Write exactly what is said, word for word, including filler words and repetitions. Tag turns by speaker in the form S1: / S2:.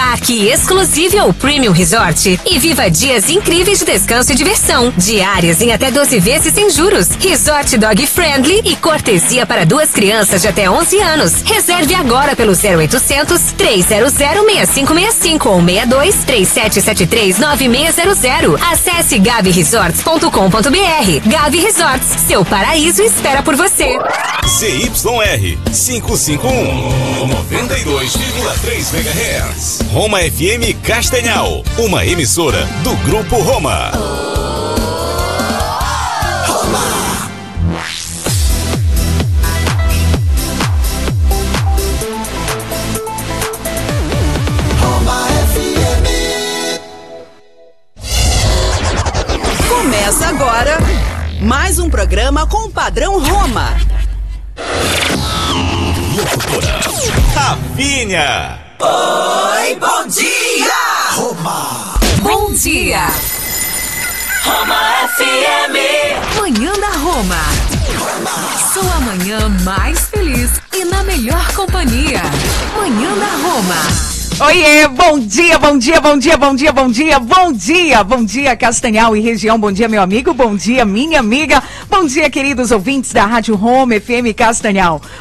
S1: Parque Exclusive Premium Resort e viva dias incríveis de descanso e diversão. Diárias em até doze vezes sem juros. Resort Dog Friendly e cortesia para duas crianças de até onze anos. Reserve agora pelo zero oitocentos, três zero zero, seis cinco seis cinco ou seis dois, três sete sete três, nove seis zero zero. Acesse gavi resorts ponto com ponto br. Gavi Resorts, seu paraíso espera por você.
S2: Z Y R quinhentos e cinquenta e um, noventa e dois vírgula três megahertz. Roma F M Castanhal, uma emissora do Grupo Roma.
S3: Começa agora mais um programa com o padrão Roma.
S2: Locutora Rafinha.
S3: Oi, bom dia!
S2: Roma.
S1: Bom dia!
S3: Roma F M.
S1: Manhã da Roma. Sua manhã mais feliz e na melhor companhia. Manhã da Roma.
S4: Oiê, bom dia, bom dia, bom dia, bom dia, bom dia, bom dia, bom dia Castanhal e região, bom dia meu amigo, bom dia minha amiga, bom dia queridos ouvintes da Rádio Roma F M Castanhal.